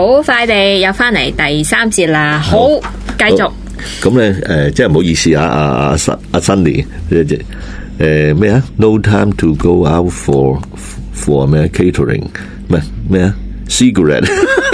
好快地又翻嚟第3節啦，好，繼續。 咁咧即係唔好意思啊，阿 Sunny 咩啊 ？No time to go out for 咩 catering 咩啊 cigarette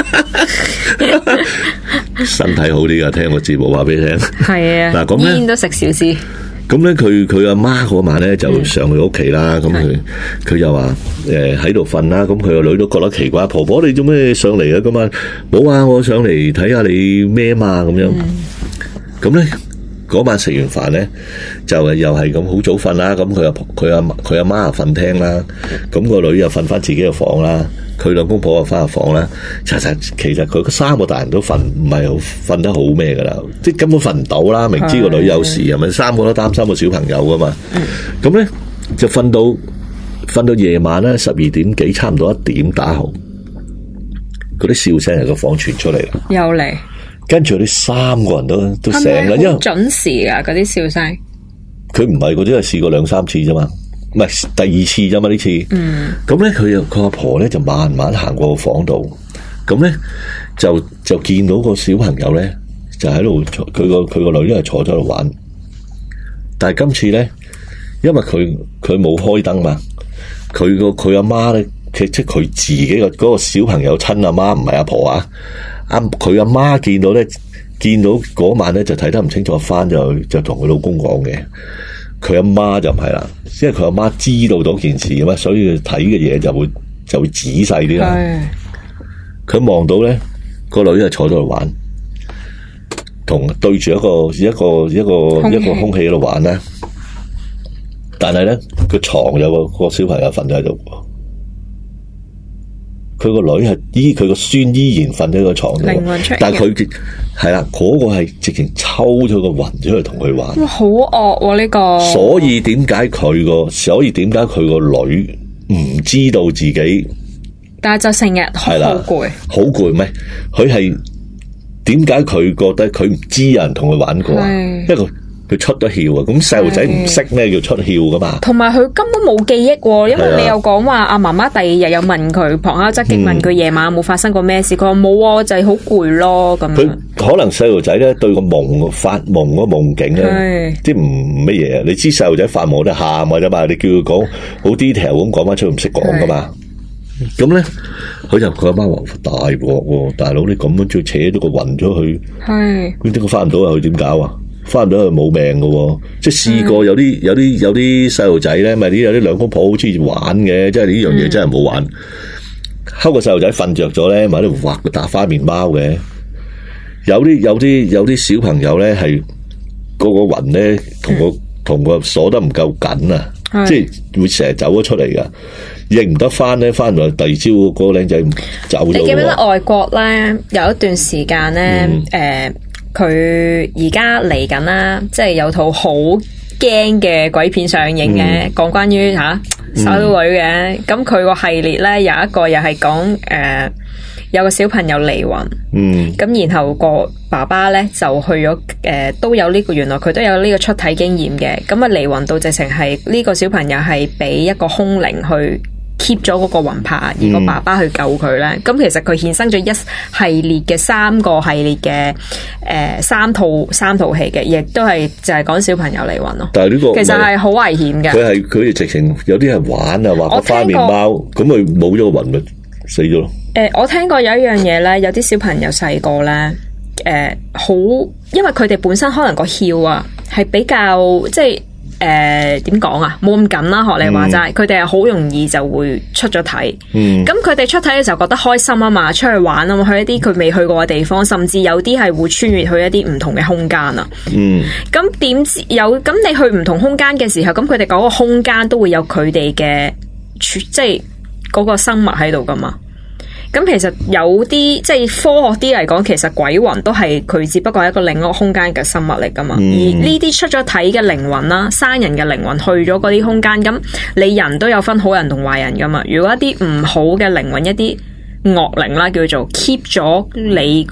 身體好啲噶，聽個節目話俾你聽。 係啊，嗱咁咧煙都食少啲。 咁咧佢阿媽嗰晚咧就上去屋企啦，咁佢又話喺度瞓啦，咁佢個女都覺得奇怪，婆婆你做咩上嚟啊？咁啊冇啊，我上嚟睇下你咩嘛咁樣。咁咧嗰晚食完飯咧就又係咁好早瞓啦，咁佢阿媽又瞓廳啦，咁個女又瞓翻自己嘅房啦，佢兩公婆又翻入房啦。其實佢3個大人都唔係好瞓得好咩噶啦，即係根本瞓唔到啦。明知個女有事，係咪3個都擔心個小朋友噶嘛？咁咧就瞓到夜晚咧12點幾，差唔多1點打後，嗰啲笑聲喺個房傳出嚟啦， 又嚟。 跟住啲3個人都醒啦，因為準時啊嗰啲笑聲。 佢唔係嗰啲，係試過2-3次啫嘛，唔係第2次啫嘛呢次。咁咧佢阿婆咧就慢慢行過個房度，咁咧就見到個小朋友咧就喺度，佢個女咧係坐咗喺度玩。但係今次咧，因為佢冇開燈嘛，佢阿媽咧，即係佢自己嗰個小朋友親阿媽，唔係阿婆啊。佢阿媽見到嗰晚咧就睇得唔清楚，翻就同佢老公講嘅。佢阿媽就唔係啦，因為佢阿媽知道咗件事啊嘛，所以睇嘅嘢就會仔細啲啦。佢望到咧個女係坐咗度玩，對住一個空氣喺度玩咧，但係咧個床有個小朋友瞓咗喺度。佢個女係佢個孫依然瞓喺個床度，但係佢係啦，嗰個係直情抽咗個魂出去同佢玩。哇，好惡喎呢個！所以點解佢個女唔知道自己？但係就成日好攰，好攰咩？佢係點解佢覺得佢唔知有人同佢玩過啊？因為佢出咗竅啊！咁細路仔唔識咩叫出竅噶嘛？同埋佢根本冇記憶，因為你又講話阿媽媽第2日又問佢旁敲側擊問佢夜晚有冇發生過咩事，佢話冇啊，就係好攰咯咁。佢可能細路仔咧對個發夢嗰夢境咧，即係唔乜嘢啊？你知細路仔發夢都喊嘅啫嘛，你叫佢講好 detail 咁講翻出去唔識講噶嘛？咁咧佢阿媽話大鑊喎，大佬你咁樣再扯咗個魂咗去，佢點解翻唔到啊？佢點搞啊？翻唔到佢冇命嘅，即係試過有啲細路仔咧，咪有啲兩公婆好中意玩嘅，即係呢樣嘢真係冇玩。睺個細路仔瞓着咗咧，咪喺度畫個打花面貓嘅。有啲小朋友咧係個魂咧同個鎖得唔夠緊啊，即係會成日走咗出嚟噶，認唔得翻咧，翻來第2朝嗰個僆仔走咗。你記唔記得外國咧有一段時間咧佢而家嚟緊啦，即係有套好驚嘅鬼片上映嘅，講關於守女嘅。咁佢個系列咧有一個又係講有個小朋友離魂，咁然後個爸爸咧就去咗都有呢個，原來佢都有呢個出體經驗嘅。咁啊離魂到直情係呢個小朋友係俾一個空靈去keep 咗嗰個魂魄，而個爸爸去救佢咧，咁其實佢衍生咗一系列嘅3個系列嘅3套戲嘅，亦都係就係講小朋友離魂咯。但係呢個其實係好危險嘅。佢哋直情有啲係玩啊，畫個花面貓，咁佢冇咗個魂咪死咗咯。我聽過有一樣嘢咧，有啲小朋友細個咧，好，因為佢哋本身可能個竅啊係比較即係。點講啊？冇咁緊啦，學你話齋，佢哋係好容易就會出咗體。咁佢哋出體嘅時候覺得開心啊嘛，出去玩啊嘛，去一啲佢未去過嘅地方，甚至有啲係會穿越去一啲唔同嘅空間啊。咁點知咁你去唔同空間嘅時候，咁佢哋嗰個空間都會有佢哋嘅，即係嗰個生物喺度噶嘛。咁其實有啲即係科學啲嚟講，其實鬼魂都係佢只不過係一個另一個空間嘅生物嚟噶嘛。而呢啲出咗體嘅靈魂啦，生人嘅靈魂去咗嗰啲空間，咁你人都有分好人同壞人噶嘛。如果一啲唔好嘅靈魂，一啲惡靈啦，叫做 keep 咗你個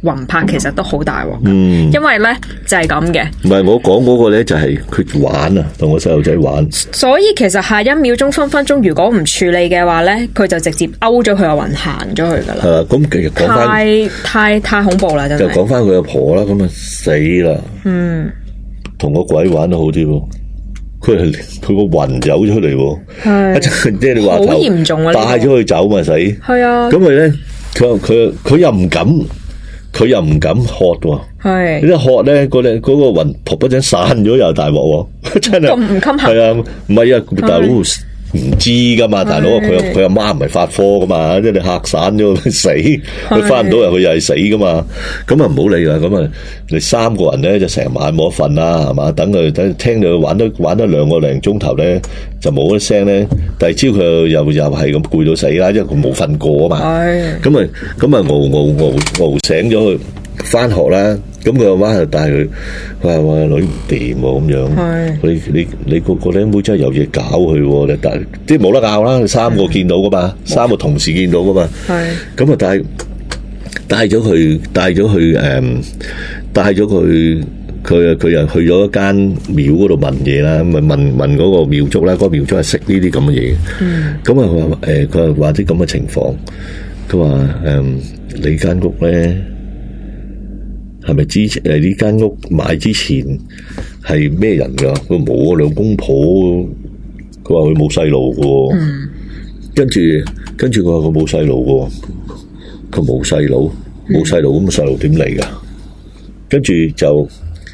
魂魄其實都好大鑊。因為咧就係咁嘅。 唔係我講嗰個咧，就係佢玩啊，同個細路仔玩。 所以其實下一秒鐘分分鐘，如果唔處理嘅話咧，佢就直接勾咗佢個魂行咗去噶啦。 係啦，咁其實講翻太恐怖啦，真係。 就講翻佢阿婆啦，咁啊死啦。同個鬼玩都好啲喎。佢個魂走出嚟喎，即係你話好嚴重啊！帶咗佢走咪死，係啊。咁佢咧，佢又唔敢，喝喎。係，一喝咧，嗰個魂噗一聲散咗又大鑊喎，真係咁唔襟行。係啊，唔係啊，大佬唔知噶嘛，大佬佢阿媽唔係發科噶嘛，即係你嚇散咗佢死，佢翻唔到入去又係死噶嘛，咁啊唔好理啦，咁啊你三個人咧就成晚冇得瞓啦，係嘛？等聽到佢玩得2個零鐘頭咧就冇一聲咧，第二朝佢又係咁攰到死啦，因為佢冇瞓過啊嘛，咁啊熬醒咗佢翻學啦。咁佢阿媽就帶佢，佢話女唔掂喎咁樣，你個僆妹真係有嘢搞佢喎，但即係冇得拗啦，三個見到噶嘛，三個同事見到噶嘛，咁啊帶咗佢佢又去咗一間廟嗰度問嘢啦，咁啊問嗰個廟祝啦，嗰個廟祝係識呢啲咁嘅嘢，咁啊佢話啲咁嘅情況，佢話你間屋咧。係咪之前呢間屋買之前係咩人噶？佢冇兩公婆，佢話佢冇細路嘅。跟住佢話佢冇細路嘅，佢冇細路，咁細路點嚟噶？跟住就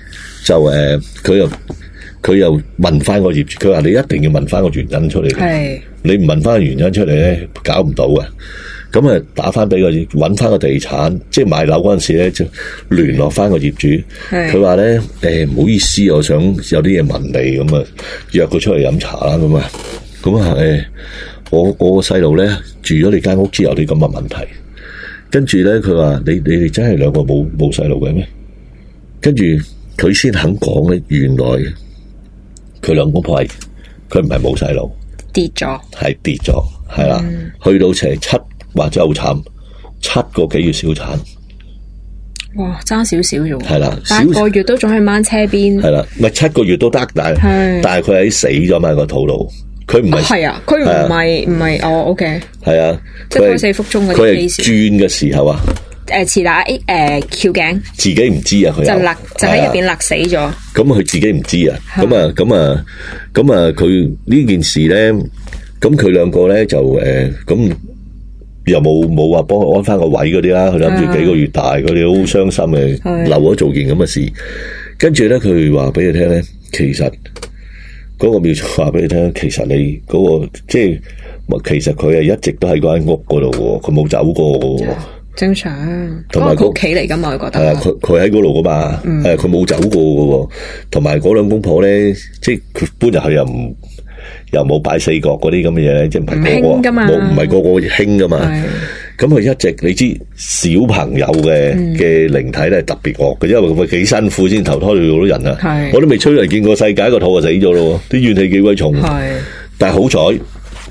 佢又問翻個業主，佢話你一定要問翻個原因出嚟。係你唔問翻個原因出嚟咧，搞唔到嘅。咁啊，打翻俾搵翻個地產，即係買樓嗰陣時咧，就聯絡翻個業主。佢話咧，唔好意思，我想有啲嘢問你，咁啊，約佢出嚟飲茶啦，咁啊，我個細路咧住咗你間屋之後，有啲咁嘅問題。跟住咧，佢話你哋真係兩個冇細路嘅咩？跟住佢先肯講咧，原來佢兩公婆佢唔係冇細路，係跌咗，係啦，去到成7。或者好慘，7個幾月小產， 哇，爭少少啫喎， 係啦 ，8個月都仲喺掹車邊， 係啦，唔係7個月都得，但係佢喺死咗嘛個肚度，佢唔係，係啊，佢唔係哦 ，OK， 係啊，即係4腹中嗰啲，佢係轉嘅時候啊，臍帶翹頸，自己唔知啊，佢就喺入邊勒死咗，咁佢自己唔知啊，咁啊，佢呢件事咧，咁佢兩個咧就咁。又冇話幫佢安翻個位嗰啲啦，佢諗住幾個月大，佢哋好傷心嘅，留咗做件咁嘅事。跟住咧，佢話俾你聽咧，其實嗰個廟祝話俾你聽，其實你嗰個即係，其實佢係一直都喺嗰間屋嗰度嘅，佢冇走過嘅。正常，同埋屋企嚟噶嘛，我覺得。係啊，佢喺嗰度噶嘛，佢冇走過嘅。同埋嗰兩公婆咧，即係佢搬入去又冇擺4角嗰啲咁嘅嘢咧，即係唔係個個冇，唔係個個興噶嘛。咁佢一直你知小朋友嘅靈體咧係特別惡嘅，因為佢幾辛苦先投胎到到人啊。我都未出嚟見過世界，個肚就死咗咯，啲怨氣幾鬼重。但係好彩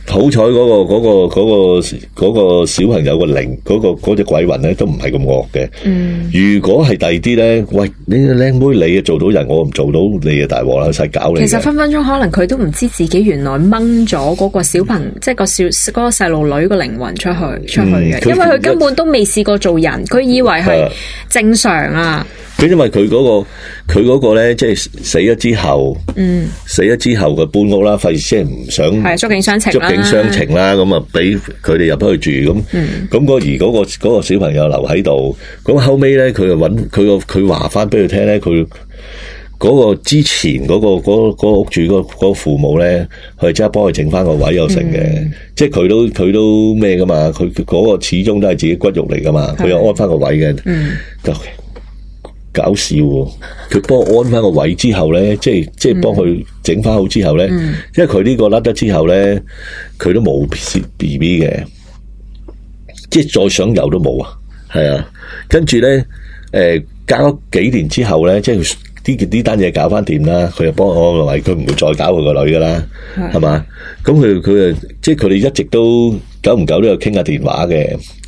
嗰個小朋友個靈，嗰隻鬼魂咧都唔係咁惡嘅。如果係第二啲咧，喂，呢個靚妹你做到人，我唔做到你啊，大鑊啦，細搞你。其實分分鐘可能佢都唔知自己原來掹咗嗰個小朋，即係嗰個細路女個靈魂出去嘅，因為佢根本都未試過做人，佢以為係正常啊。咁因為佢嗰個咧，即係死咗之後佢搬屋啦，費事即係唔想係觸景傷情啦，咁啊俾佢哋入去住咁，而嗰個小朋友留喺度，咁後尾咧佢就揾佢話翻俾佢聽咧，佢嗰個之前嗰個屋主嗰個父母咧，佢即係幫佢整翻個位又成嘅，即係佢都咩噶嘛，佢嗰個始終都係自己骨肉嚟噶嘛，佢又安翻個位嘅，就搞笑喎！佢幫我安翻個位之後咧，即係幫佢整翻好之後咧，因為佢呢個甩得之後咧，佢都冇 BB 嘅，即係再想有都冇啊，係啊。跟住咧，隔咗幾年之後咧，即係呢單嘢搞翻掂啦，佢又幫我安個位，佢唔會再搞佢個女噶啦，係嘛？咁佢即係佢哋一直都久唔久都有傾下電話嘅。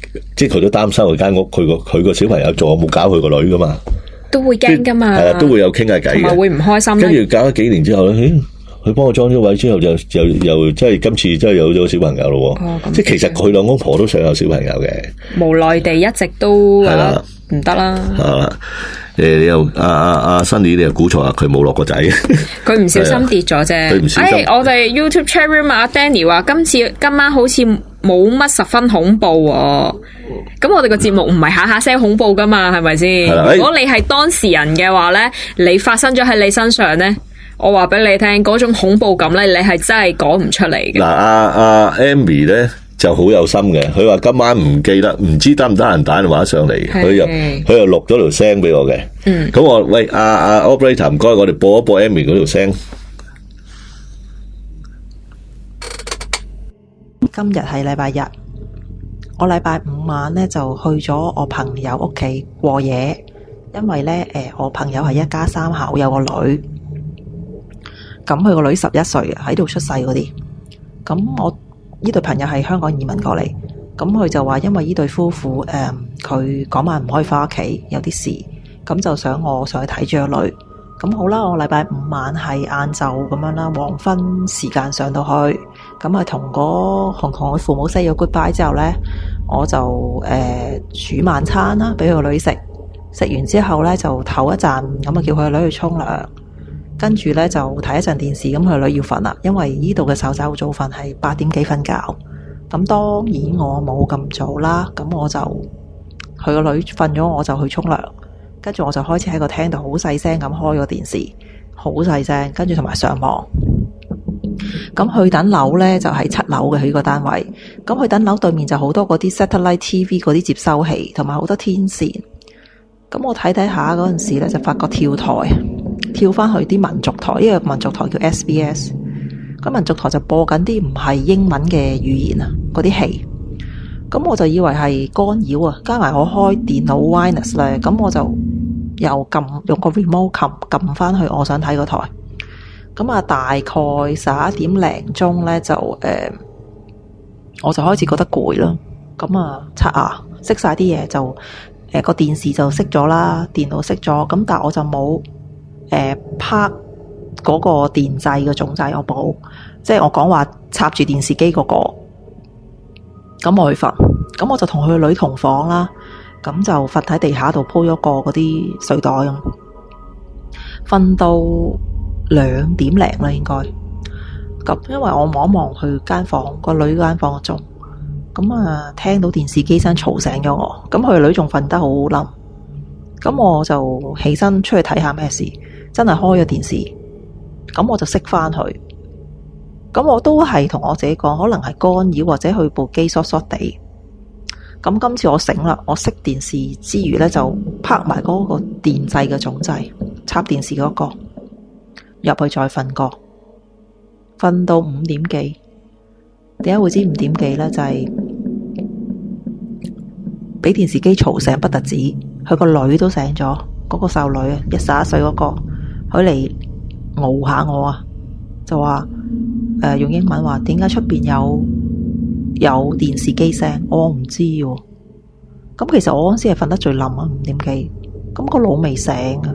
即係佢都擔心佢間屋，佢個小朋友仲有冇搞佢個女噶嘛？ 都會驚噶嘛？ 係啦，都會有傾下偈嘅，同埋會唔開心。 跟住搞咗幾年之後咧，佢幫我裝咗位之後，又即係今次真係有咗小朋友咯。即係其實佢兩公婆都想有小朋友嘅， 無奈地一直都係啦，唔得啦。 你又阿 Sunny 你又估錯啊？佢冇落個仔， 佢唔小心跌咗啫。我哋 YouTube chat room 阿 Danny 話今晚好似冇乜十分恐怖喎。咁我哋個節目唔係下下聲恐怖噶嘛，係咪先？如果你係當事人嘅話咧，你發生咗喺你身上咧，我話俾你聽，嗰種恐怖感咧，你係真係講唔出嚟嘅。嗱， 阿 Amy 咧就好有心嘅，佢話今晚唔記得，唔知得唔得閒打電話上嚟，佢又錄咗條聲俾我嘅。咁我喂阿 Operator 唔該，我哋播一播 Amy 嗰條聲。 今日係禮拜日，我禮拜五晚咧就去咗我朋友屋企過夜，因為咧我朋友係一家三口，有個女，咁佢個女11歲喺度出世嗰啲，咁我呢對朋友係香港移民過嚟，咁佢就話因為呢對夫婦佢嗰晚唔可以翻屋企，有啲事，咁就想我上去睇住個女。咁好啦，我禮拜五晚係晏晝咁樣啦，黃昏時間上到去，咁啊同佢父母 say 咗 goodbye 之後呢，我就煮晚餐啦，俾佢個女食，食完之後呢，就唞一陣，咁啊叫佢個女去沖涼，跟住呢，就睇一陣電視，咁佢個女要瞓啦，因為呢度嘅手仔好早瞓，係8點幾瞓覺，咁當然我冇咁早啦，咁我就佢個女瞓咗，我就去沖涼。跟住我就開始喺個廳度好細聲咁開個電視，好細聲，跟住同埋上網。咁去等樓呢，就係7樓嘅佢呢個單位。咁去等樓對面就好多嗰啲 satellite TV 嗰啲接收器，同埋好多天線。咁我睇下嗰陣時呢，就發覺跳台，跳翻去啲民族台，呢個民族台叫 SBS。咁民族台就播緊啲唔係英文嘅語言啊，嗰啲戲。咁我就以為係干擾啊，加埋我開電腦 wireless 咧，咁我就又用個 remote 撳翻去我想睇個台。咁啊，大概11點零鐘咧就我就開始覺得攰啦。咁啊，刷牙熄晒啲嘢就個電視就熄咗啦，電腦熄咗。咁但係我就冇拍嗰個電掣嘅總掣，我冇，即係我講話插住電視機嗰個。咁我去瞓，咁我就同佢個女同房啦，咁就瞓喺地下度鋪咗個嗰啲睡袋咁，瞓到2點零啦應該。咁因為我望一望佢間房，個女間房個鐘，咁啊聽到電視機聲嘈醒咗我，咁佢個女仲瞓得好冧，咁我就起身出去睇下咩事，真係開咗電視，咁我就熄翻佢。咁我都係同我自己講，可能係干擾或者佢部機疏疏地。咁今次我醒啦，我熄電視之餘呢，就拍埋嗰個電掣嘅總掣，插電視嗰個入去再瞓過，瞓到5點幾。點解會知5點幾呢？就係俾電視機嘈醒不特止，佢個女都醒咗，嗰個細女啊，11歲嗰個，佢嚟熬下我啊，就話用英文話點解出邊有電視機聲，我唔知喎。咁其實我嗰陣時係瞓得最冧啊，5點幾，咁個腦未醒啊。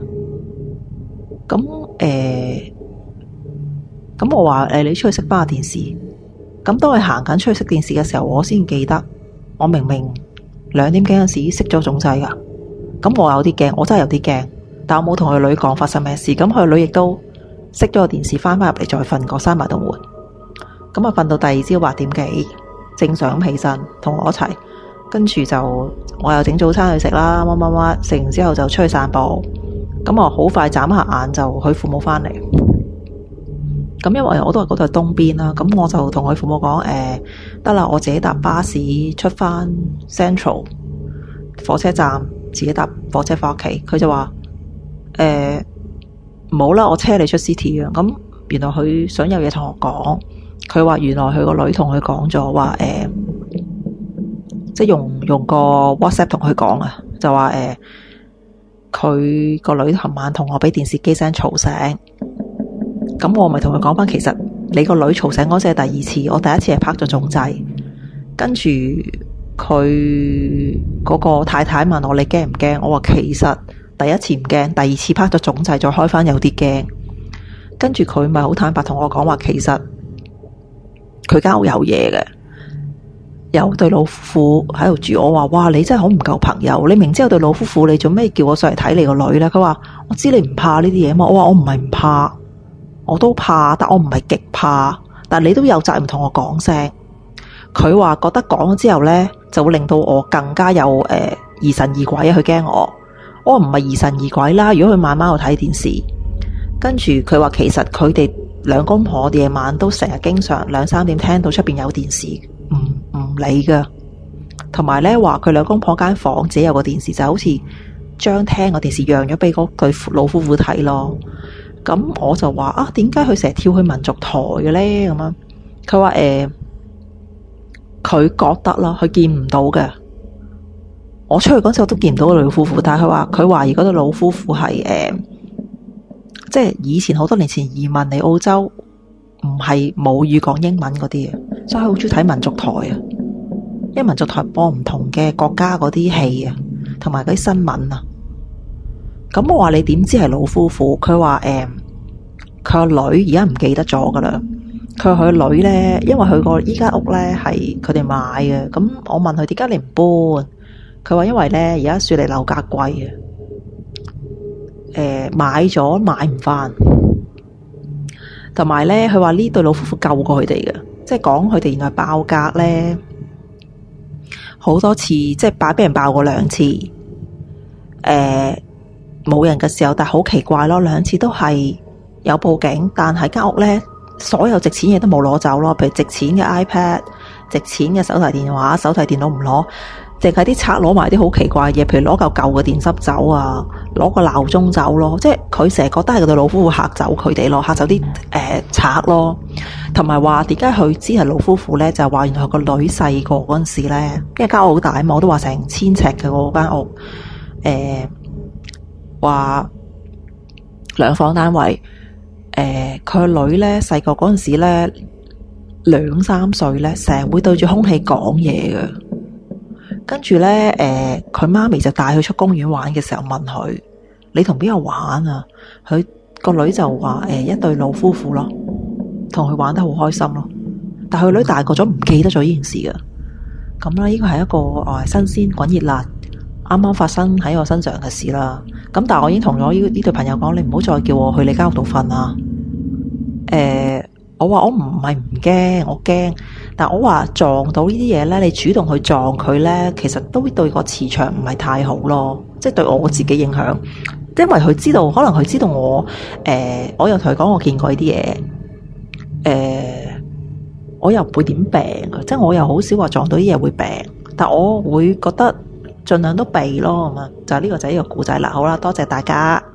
咁我話你出去熄翻個電視。咁當佢行緊出去熄電視嘅時候，我先記得我明明2點幾嗰陣時熄咗總掣噶。咁我有啲驚，我真係有啲驚，但我冇同佢女講發生咩事。咁佢女亦都熄咗個電視，翻入嚟再瞓過，閂埋道門。咁啊，瞓到第二朝8點幾，正常咁起身同我一齊，跟住就我又整早餐去食啦，食完之後就出去散步。咁我好快眨下眼就佢父母翻嚟。咁因為我都係嗰度係東邊啦，咁我就同佢父母講，得啦，我自己搭巴士出翻 Central 火車站，自己搭火車翻屋企。佢就話唔好啦，我車你出 City 啊。咁原來佢想有嘢同我講。佢話原來佢個女同佢講咗話，即係用個 WhatsApp 同佢講啊，就話佢個女琴晚同我俾電視機聲嘈醒，咁我咪同佢講翻，其實你個女嘈醒嗰次係第2次，我第1次係拍咗總掣，跟住佢嗰個太太問我你驚唔驚？我話其實第一次唔驚，第二次拍咗總掣再開翻有啲驚。跟住佢咪好坦白同我講話，其實佢間屋有嘢嘅，有對老夫婦喺度住。我話哇，你真係好唔夠朋友，你明知有對老夫婦，你做咩叫我上嚟睇你個女呢？佢話我知你唔怕呢啲嘢嘛。我話我唔係唔怕，我都怕，但我唔係極怕。但你都有責任同我講聲。佢話覺得講咗之後呢，就會令到我更加有疑神疑鬼啊！佢驚我。我話唔係疑神疑鬼啦。如果佢晚晚去睇電視，跟住佢話其實佢哋兩公婆夜晚都成日經常2、3點聽到出邊有電視，唔理噶。同埋呢話佢兩公婆間房自己有個電視，就好似將廳個電視讓咗俾嗰對老夫婦睇咯。咁我就話啊，點解佢成日跳去民族台嘅呢？咁樣佢話佢覺得啦，佢見唔到嘅。我出去嗰陣我都見唔到個老夫婦，但係佢懷疑嗰對老夫婦係即係以前好多年前移民嚟澳洲，唔係母語講英文嗰啲嘅，所以佢好中意睇民族台啊。因為民族台播唔同嘅國家嗰啲戲啊，同埋嗰啲新聞啊。咁我話你點知係老夫婦？佢話佢個女而家唔記得咗噶啦。佢話佢個女呢，因為佢個依間屋呢係佢哋買嘅。咁我問佢點解你唔搬？佢話因為呢而家雪梨樓價貴啊。買咗買唔翻，同埋呢佢話呢對老夫婦救過佢哋嘅，即係講佢哋原來爆格呢好多次，即係俾人爆過2次，冇人嘅時候，但係好奇怪咯，2次都係有報警，但係間屋呢所有值錢嘢都冇攞走咯，譬如值錢嘅 iPad、值錢嘅手提電話、手提電腦唔攞。淨係啲賊攞埋啲好奇怪嘅嘢，譬如攞嚿舊嘅電芯走啊，攞個鬧鐘走咯，即係佢成日覺得係佢對老夫婦嚇走佢哋咯，嚇走啲賊咯，同埋話點解佢知係老夫婦咧？就係話原來個女細個嗰陣時咧，因為間屋好大嘛，我都話成1000尺嘅嗰間屋，話2房單位，佢個女咧細個嗰陣時咧2、3歲咧，成日會對住空氣講嘢嘅。跟住呢，佢媽咪就帶佢出公園玩嘅時候問佢：你同邊個玩啊？佢個女就話：一對老夫婦咯，同佢玩得好開心咯。但係佢女大個咗，唔記得咗呢件事㗎。咁呢，呢個係一個新鮮滾熱辣，啱啱發生喺我身上嘅事啦。咁但係我已經同咗呢對朋友講：你唔好再叫我去你間屋度瞓啊！我話我唔係唔驚，我驚，但我話撞到呢啲嘢呢，你主動去撞佢呢，其實都對個磁場唔係太好咯，即係對我自己影響。因為佢知道，可能佢知道我，我又同佢講我見過呢啲嘢，我又唔會點病，即係我又好少話撞到啲嘢會病，但我會覺得盡量都避咯，咁啊，就呢個就係呢個故仔啦。好啦，多謝大家。